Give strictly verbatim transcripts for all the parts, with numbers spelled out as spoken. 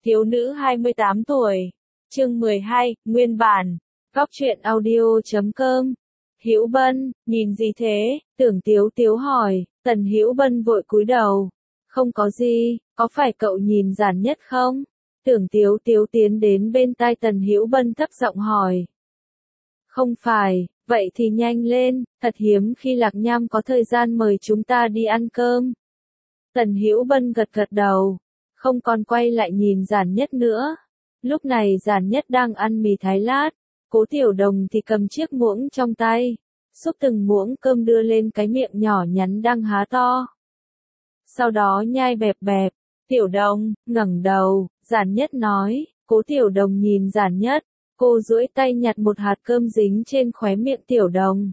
Thiếu nữ hai mươi tám tuổi. Chương mười hai, nguyên bản. Góc truyện audio chấm com. Hữu Bân, nhìn gì thế? Tưởng Tiếu Tiếu hỏi. Tần Hữu Bân vội cúi đầu. Không có gì, có phải cậu nhìn Giản Nhất không? Tưởng Tiếu Tiếu tiến đến bên tai Tần Hữu Bân thấp giọng hỏi. Không phải, vậy thì nhanh lên, thật hiếm khi Lạc Nham có thời gian mời chúng ta đi ăn cơm. Tần Hữu Bân gật gật đầu, không còn quay lại nhìn Giản Nhất nữa. Lúc này Giản Nhất đang ăn mì Thái lát, Cố Tiểu Đồng thì cầm chiếc muỗng trong tay, xúc từng muỗng cơm đưa lên cái miệng nhỏ nhắn đang há to. Sau đó nhai bẹp bẹp. Tiểu Đồng, ngẩng đầu, Giản Nhất nói. Cố Tiểu Đồng nhìn Giản Nhất, cô duỗi tay nhặt một hạt cơm dính trên khóe miệng Tiểu Đồng,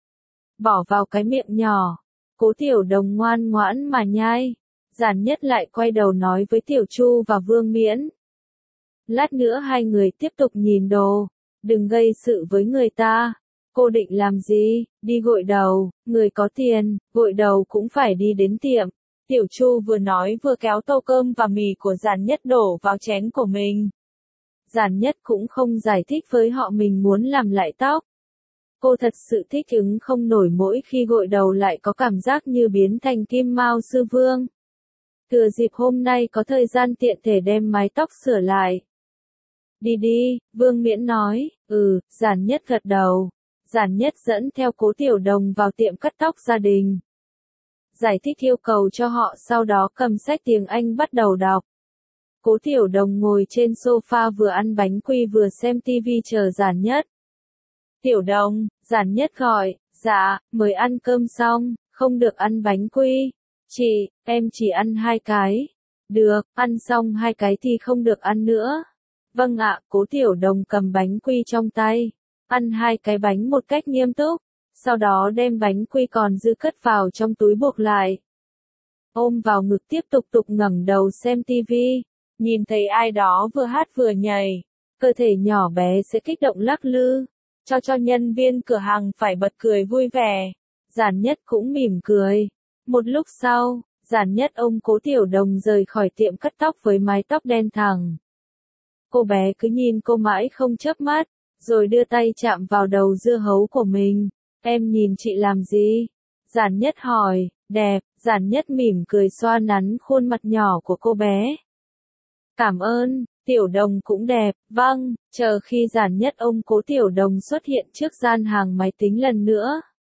bỏ vào cái miệng nhỏ. Cố Tiểu Đồng ngoan ngoãn mà nhai. Giản Nhất lại quay đầu nói với Tiểu Chu và Vương Miễn. Lát nữa hai người tiếp tục nhìn đồ, đừng gây sự với người ta. Cô định làm gì? Đi gội đầu, người có tiền, gội đầu cũng phải đi đến tiệm. Tiểu Chu vừa nói vừa kéo tô cơm và mì của Giản Nhất đổ vào chén của mình. Giản Nhất cũng không giải thích với họ mình muốn làm lại tóc. Cô thật sự thích ứng không nổi mỗi khi gội đầu lại có cảm giác như biến thành Kim Mao Sư Vương. Thừa dịp hôm nay có thời gian tiện thể đem mái tóc sửa lại. Đi đi, Vương Miễn nói. Ừ, Giản Nhất gật đầu. Giản Nhất dẫn theo Cố Tiểu Đồng vào tiệm cắt tóc gia đình. Giải thích yêu cầu cho họ, sau đó cầm sách tiếng Anh bắt đầu đọc. Cố Tiểu Đồng ngồi trên sofa vừa ăn bánh quy vừa xem tivi chờ Giản Nhất. Tiểu Đồng, Giản Nhất gọi. Dạ, mới ăn cơm xong, không được ăn bánh quy. Chị, em chỉ ăn hai cái. Được, ăn xong hai cái thì không được ăn nữa. Vâng ạ. Cố Tiểu Đồng cầm bánh quy trong tay, ăn hai cái bánh một cách nghiêm túc, sau đó đem bánh quy còn dư cất vào trong túi buộc lại. Ôm vào ngực tiếp tục tục ngẩng đầu xem tivi, nhìn thấy ai đó vừa hát vừa nhảy, cơ thể nhỏ bé sẽ kích động lắc lư, cho cho nhân viên cửa hàng phải bật cười vui vẻ. Giản Nhất cũng mỉm cười. Một lúc sau, Giản Nhất ôm Cố Tiểu Đồng rời khỏi tiệm cắt tóc với mái tóc đen thẳng. Cô bé cứ nhìn cô mãi không chớp mắt, rồi đưa tay chạm vào đầu dưa hấu của mình. Em nhìn chị làm gì? Giản Nhất hỏi. Đẹp. Giản Nhất mỉm cười xoa nắn khuôn mặt nhỏ của cô bé. Cảm ơn. Tiểu Đồng cũng đẹp. Vâng. Chờ khi Giản Nhất ôm Cố Tiểu Đồng xuất hiện trước gian hàng máy tính lần nữa.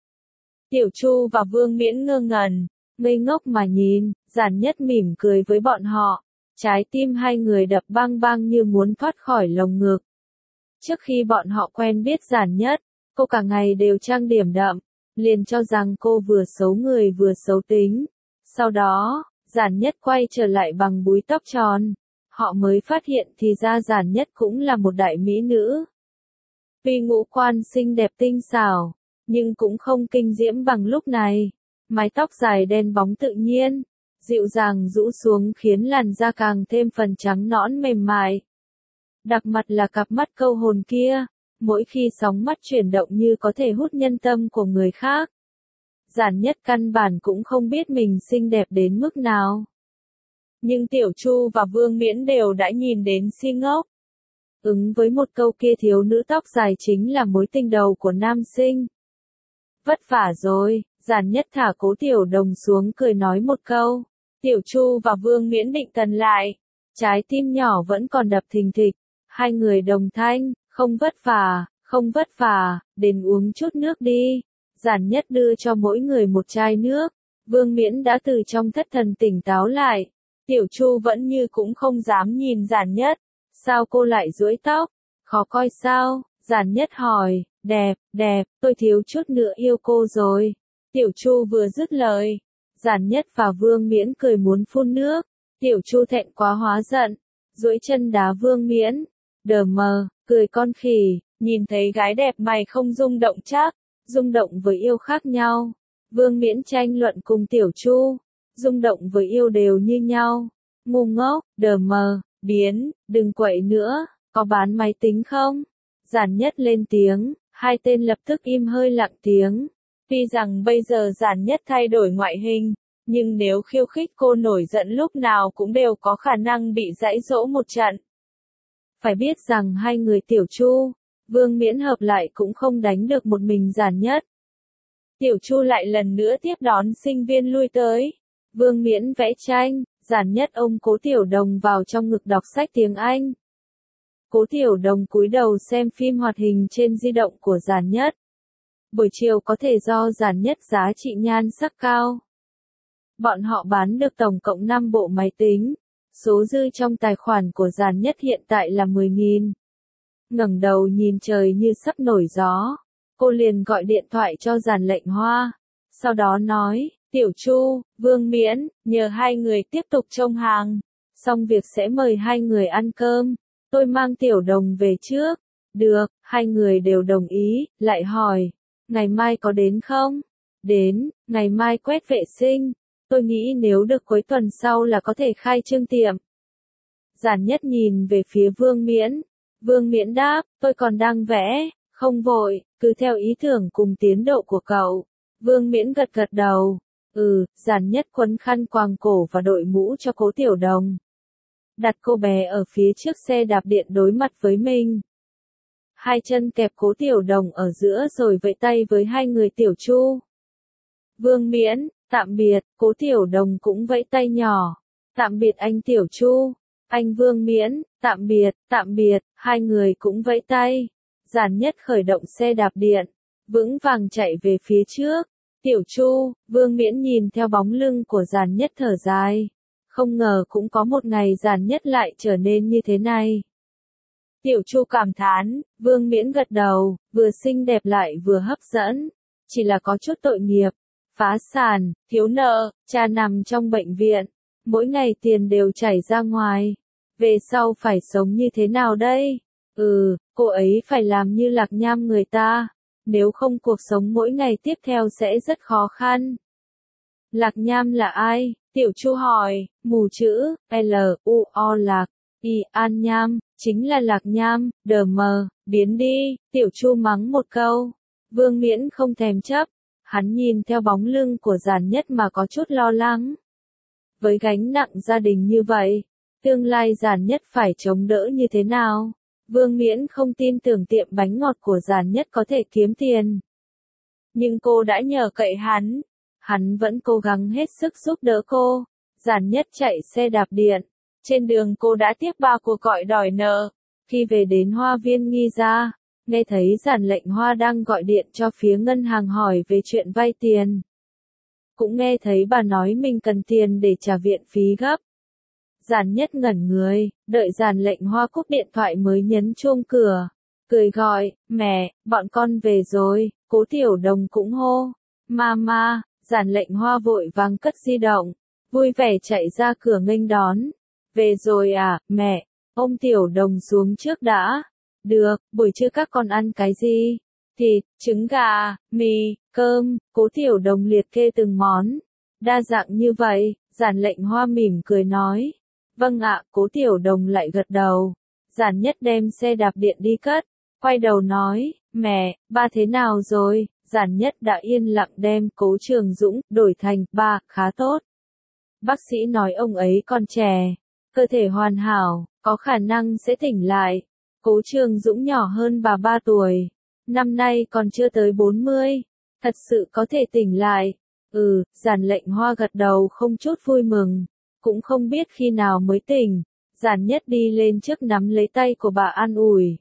Tiểu Chu và Vương Miễn ngơ ngẩn, ngây ngốc mà nhìn. Giản Nhất mỉm cười với bọn họ. Trái tim hai người đập bang bang như muốn thoát khỏi lồng ngực. Trước khi bọn họ quen biết Giản Nhất, cô cả ngày đều trang điểm đậm, liền cho rằng cô vừa xấu người vừa xấu tính. Sau đó, Giản Nhất quay trở lại bằng búi tóc tròn. Họ mới phát hiện thì ra Giản Nhất cũng là một đại mỹ nữ. Tuy ngũ quan xinh đẹp tinh xảo, nhưng cũng không kinh diễm bằng lúc này. Mái tóc dài đen bóng tự nhiên, dịu dàng rũ xuống khiến làn da càng thêm phần trắng nõn mềm mại. Đặc mặt là cặp mắt câu hồn kia, mỗi khi sóng mắt chuyển động như có thể hút nhân tâm của người khác. Giản Nhất căn bản cũng không biết mình xinh đẹp đến mức nào. Nhưng Tiểu Chu và Vương Miễn đều đã nhìn đến si ngốc. Ứng với một câu kia, thiếu nữ tóc dài chính là mối tình đầu của nam sinh. Vất vả rồi. Giản Nhất thả Cố Tiểu Đồng xuống cười nói một câu. Tiểu Chu và Vương Miễn định thần lại. Trái tim nhỏ vẫn còn đập thình thịch. Hai người đồng thanh. Không vất vả, không vất vả, đến uống chút nước đi. Giản Nhất đưa cho mỗi người một chai nước. Vương Miễn đã từ trong thất thần tỉnh táo lại. Tiểu Chu vẫn như cũng không dám nhìn Giản Nhất. Sao cô lại duỗi tóc? Khó coi sao? Giản Nhất hỏi. Đẹp, đẹp, tôi thiếu chút nữa yêu cô rồi. Tiểu Chu vừa dứt lời, Giản Nhất và Vương Miễn cười muốn phun nước. Tiểu Chu thẹn quá hóa giận, duỗi chân đá Vương Miễn. Đờ mờ, cười con khỉ, nhìn thấy gái đẹp mày không rung động chắc, rung động với yêu khác nhau. Vương Miễn tranh luận cùng Tiểu Chu, rung động với yêu đều như nhau. Ngu ngốc, đờ mờ, biến, đừng quậy nữa, có bán máy tính không? Giản Nhất lên tiếng, hai tên lập tức im hơi lặng tiếng. Tuy rằng bây giờ Giản Nhất thay đổi ngoại hình, Nhưng nếu khiêu khích cô nổi giận lúc nào cũng đều có khả năng bị giãy giỗ một trận. Phải biết rằng hai người Tiểu Chu, Vương Miễn hợp lại cũng không đánh được một mình Giản Nhất. Tiểu Chu lại lần nữa tiếp đón sinh viên lui tới. Vương Miễn vẽ tranh, Giản Nhất ôm Cố Tiểu Đồng vào trong ngực đọc sách tiếng Anh. Cố Tiểu Đồng cúi đầu xem phim hoạt hình trên di động của Giản Nhất. Buổi chiều có thể do Giản Nhất giá trị nhan sắc cao. Bọn họ bán được tổng cộng năm bộ máy tính. Số dư trong tài khoản của Giản Nhất hiện tại là mười nghìn. Ngẩng đầu nhìn trời như sắp nổi gió. Cô liền gọi điện thoại cho Giản Lệnh Hoa. Sau đó nói, Tiểu Chu, Vương Miễn, nhờ hai người tiếp tục trông hàng. Xong việc sẽ mời hai người ăn cơm. Tôi mang Tiểu Đồng về trước. Được, hai người đều đồng ý, lại hỏi. Ngày mai có đến không? Đến, ngày mai quét vệ sinh. Tôi nghĩ nếu được cuối tuần sau là có thể khai trương tiệm. Giản Nhất nhìn về phía Vương Miễn. Vương Miễn đáp, tôi còn đang vẽ, không vội, cứ theo ý tưởng cùng tiến độ của cậu. Vương Miễn gật gật đầu. Ừ, Giản Nhất quấn khăn quàng cổ và đội mũ cho Cố Tiểu Đồng. Đặt cô bé ở phía trước xe đạp điện đối mặt với mình. Hai chân kẹp Cố Tiểu Đồng ở giữa rồi vẫy tay với hai người Tiểu Chu. Vương Miễn, tạm biệt, Cố Tiểu Đồng cũng vẫy tay nhỏ. Tạm biệt anh Tiểu Chu. Anh Vương Miễn, tạm biệt, tạm biệt, hai người cũng vẫy tay. Giản Nhất khởi động xe đạp điện, vững vàng chạy về phía trước. Tiểu Chu, Vương Miễn nhìn theo bóng lưng của Giản Nhất thở dài. Không ngờ cũng có một ngày Giản Nhất lại trở nên như thế này. Tiểu Chu cảm thán, Vương Miễn gật đầu, vừa xinh đẹp lại vừa hấp dẫn. Chỉ là có chút tội nghiệp. Phá sản, thiếu nợ, cha nằm trong bệnh viện. Mỗi ngày tiền đều chảy ra ngoài. Về sau phải sống như thế nào đây? Ừ, cô ấy phải làm như Lạc Nham người ta. Nếu không cuộc sống mỗi ngày tiếp theo sẽ rất khó khăn. Lạc Nham là ai? Tiểu Chu hỏi, mù chữ, L, U, O Lạc, I, An Nham, chính là Lạc Nham, đờ mờ, biến đi, Tiểu Chu mắng một câu. Vương Miễn không thèm chấp, hắn nhìn theo bóng lưng của Giản Nhất mà có chút lo lắng. Với gánh nặng gia đình như vậy, tương lai Giản Nhất phải chống đỡ như thế nào? Vương Miễn không tin tưởng tiệm bánh ngọt của Giản Nhất có thể kiếm tiền. Nhưng cô đã nhờ cậy hắn. Hắn vẫn cố gắng hết sức giúp đỡ cô. Giản Nhất chạy xe đạp điện. Trên đường cô đã tiếp ba cuộc gọi đòi nợ. Khi về đến Hoa Viên Nghi Gia, nghe thấy Giản Lệnh Hoa đang gọi điện cho phía ngân hàng hỏi về chuyện vay tiền. Cũng nghe thấy bà nói mình cần tiền để trả viện phí gấp. Giản Nhất ngẩn người, đợi Giản Lệnh Hoa cúp điện thoại mới nhấn chuông cửa. Cười gọi, mẹ, bọn con về rồi, Cố Tiểu Đồng cũng hô. Mama, Giản Lệnh Hoa vội vàng cất di động, vui vẻ chạy ra cửa nghênh đón. Về rồi à, mẹ, ôm Tiểu Đồng xuống trước đã. Được, buổi trưa các con ăn cái gì? Thịt, trứng gà, mì, cơm, Cố Tiểu Đồng liệt kê từng món. Đa dạng như vậy, Giản Lệnh Hoa mỉm cười nói. Vâng ạ, Cố Tiểu Đồng lại gật đầu. Giản Nhất đem xe đạp điện đi cất, quay đầu nói, mẹ, ba thế nào rồi? Giản Nhất đã yên lặng đem Cố Trường Dũng đổi thành ba, khá tốt. Bác sĩ nói ông ấy còn trẻ, cơ thể hoàn hảo, có khả năng sẽ tỉnh lại. Cố Trường Dũng nhỏ hơn bà ba tuổi, năm nay còn chưa tới bốn mươi, thật sự có thể tỉnh lại. Ừ, Giản Lệnh Hoa gật đầu không chút vui mừng, cũng không biết khi nào mới tỉnh. Giản Nhất đi lên trước nắm lấy tay của bà an ủi.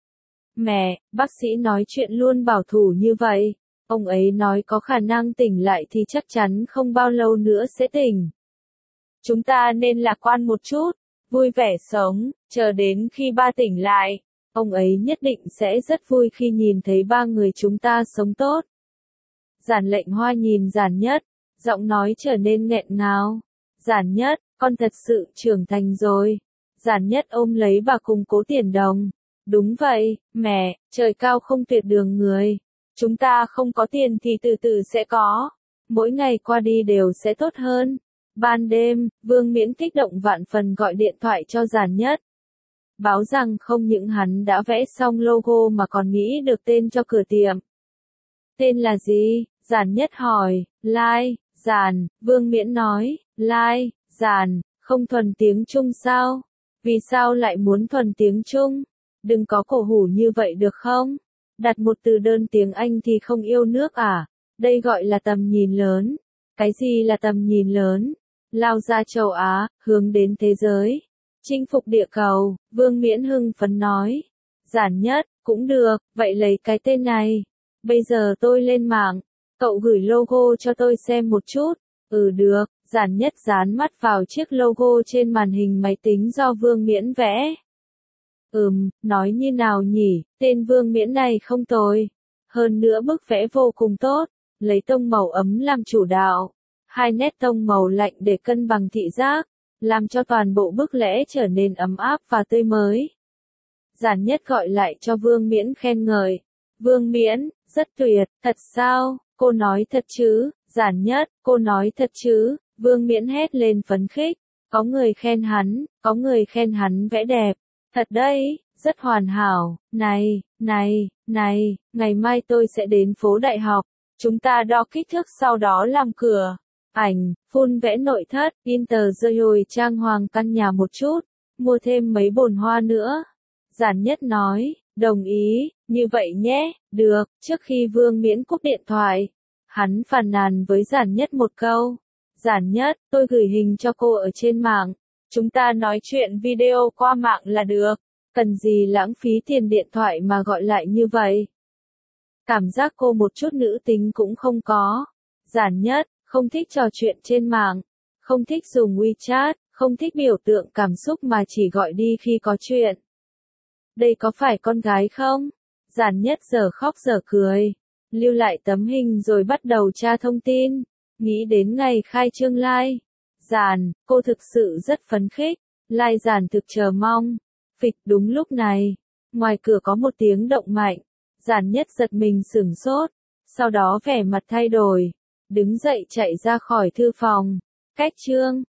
Mẹ, bác sĩ nói chuyện luôn bảo thủ như vậy. Ông ấy nói có khả năng tỉnh lại thì chắc chắn không bao lâu nữa sẽ tỉnh. Chúng ta nên lạc quan một chút, vui vẻ sống, chờ đến khi ba tỉnh lại. Ông ấy nhất định sẽ rất vui khi nhìn thấy ba người chúng ta sống tốt. Giản Lệnh Hoa nhìn Giản Nhất, giọng nói trở nên nghẹn ngào. Giản Nhất, con thật sự trưởng thành rồi. Giản Nhất ôm lấy bà cùng Cố Tiền Đồng. Đúng vậy, mẹ, trời cao không tuyệt đường người. Chúng ta không có tiền thì từ từ sẽ có. Mỗi ngày qua đi đều sẽ tốt hơn. Ban đêm, Vương Miễn kích động vạn phần gọi điện thoại cho Giản Nhất. Báo rằng không những hắn đã vẽ xong logo mà còn nghĩ được tên cho cửa tiệm. Tên là gì? Giản Nhất hỏi. Lai, Giản, Vương Miễn nói, Lai, Giản, không thuần tiếng Trung sao? Vì sao lại muốn thuần tiếng Trung? Đừng có cổ hủ như vậy được không? Đặt một từ đơn tiếng Anh thì không yêu nước à? Đây gọi là tầm nhìn lớn. Cái gì là tầm nhìn lớn? Lao ra châu Á, hướng đến thế giới. Chinh phục địa cầu, Vương Miễn hưng phấn nói. Giản Nhất, cũng được, vậy lấy cái tên này. Bây giờ tôi lên mạng, cậu gửi logo cho tôi xem một chút. Ừ được, Giản Nhất dán mắt vào chiếc logo trên màn hình máy tính do Vương Miễn vẽ. Ừm, nói như nào nhỉ, tên Vương Miễn này không tồi. Hơn nữa bức vẽ vô cùng tốt, lấy tông màu ấm làm chủ đạo. Hai nét tông màu lạnh để cân bằng thị giác, làm cho toàn bộ bức vẽ trở nên ấm áp và tươi mới. Giản Nhất gọi lại cho Vương Miễn khen ngợi. Vương Miễn, rất tuyệt, thật sao, cô nói thật chứ, Giản Nhất, cô nói thật chứ, Vương Miễn hét lên phấn khích. Có người khen hắn, có người khen hắn vẽ đẹp. Thật đấy, rất hoàn hảo, này, này, này, ngày mai tôi sẽ đến phố đại học. Chúng ta đo kích thước sau đó làm cửa. Ảnh, phun vẽ nội thất, Inter rồi trang hoàng căn nhà một chút, mua thêm mấy bồn hoa nữa. Giản Nhất nói, đồng ý, như vậy nhé, được, trước khi Vương Miễn cúp điện thoại. Hắn phàn nàn với Giản Nhất một câu. Giản Nhất, tôi gửi hình cho cô ở trên mạng. Chúng ta nói chuyện video qua mạng là được. Cần gì lãng phí tiền điện thoại mà gọi lại như vậy? Cảm giác cô một chút nữ tính cũng không có. Giản Nhất, không thích trò chuyện trên mạng. Không thích dùng WeChat, không thích biểu tượng cảm xúc mà chỉ gọi đi khi có chuyện. Đây có phải con gái không? Giản Nhất giờ khóc giờ cười. Lưu lại tấm hình rồi bắt đầu tra thông tin. Nghĩ đến ngày khai trương live. Giản, cô thực sự rất phấn khích. Lai Giản thực chờ mong. Phịch đúng lúc này. Ngoài cửa có một tiếng động mạnh. Giản Nhất giật mình sửng sốt. Sau đó vẻ mặt thay đổi. Đứng dậy chạy ra khỏi thư phòng. Cách chương.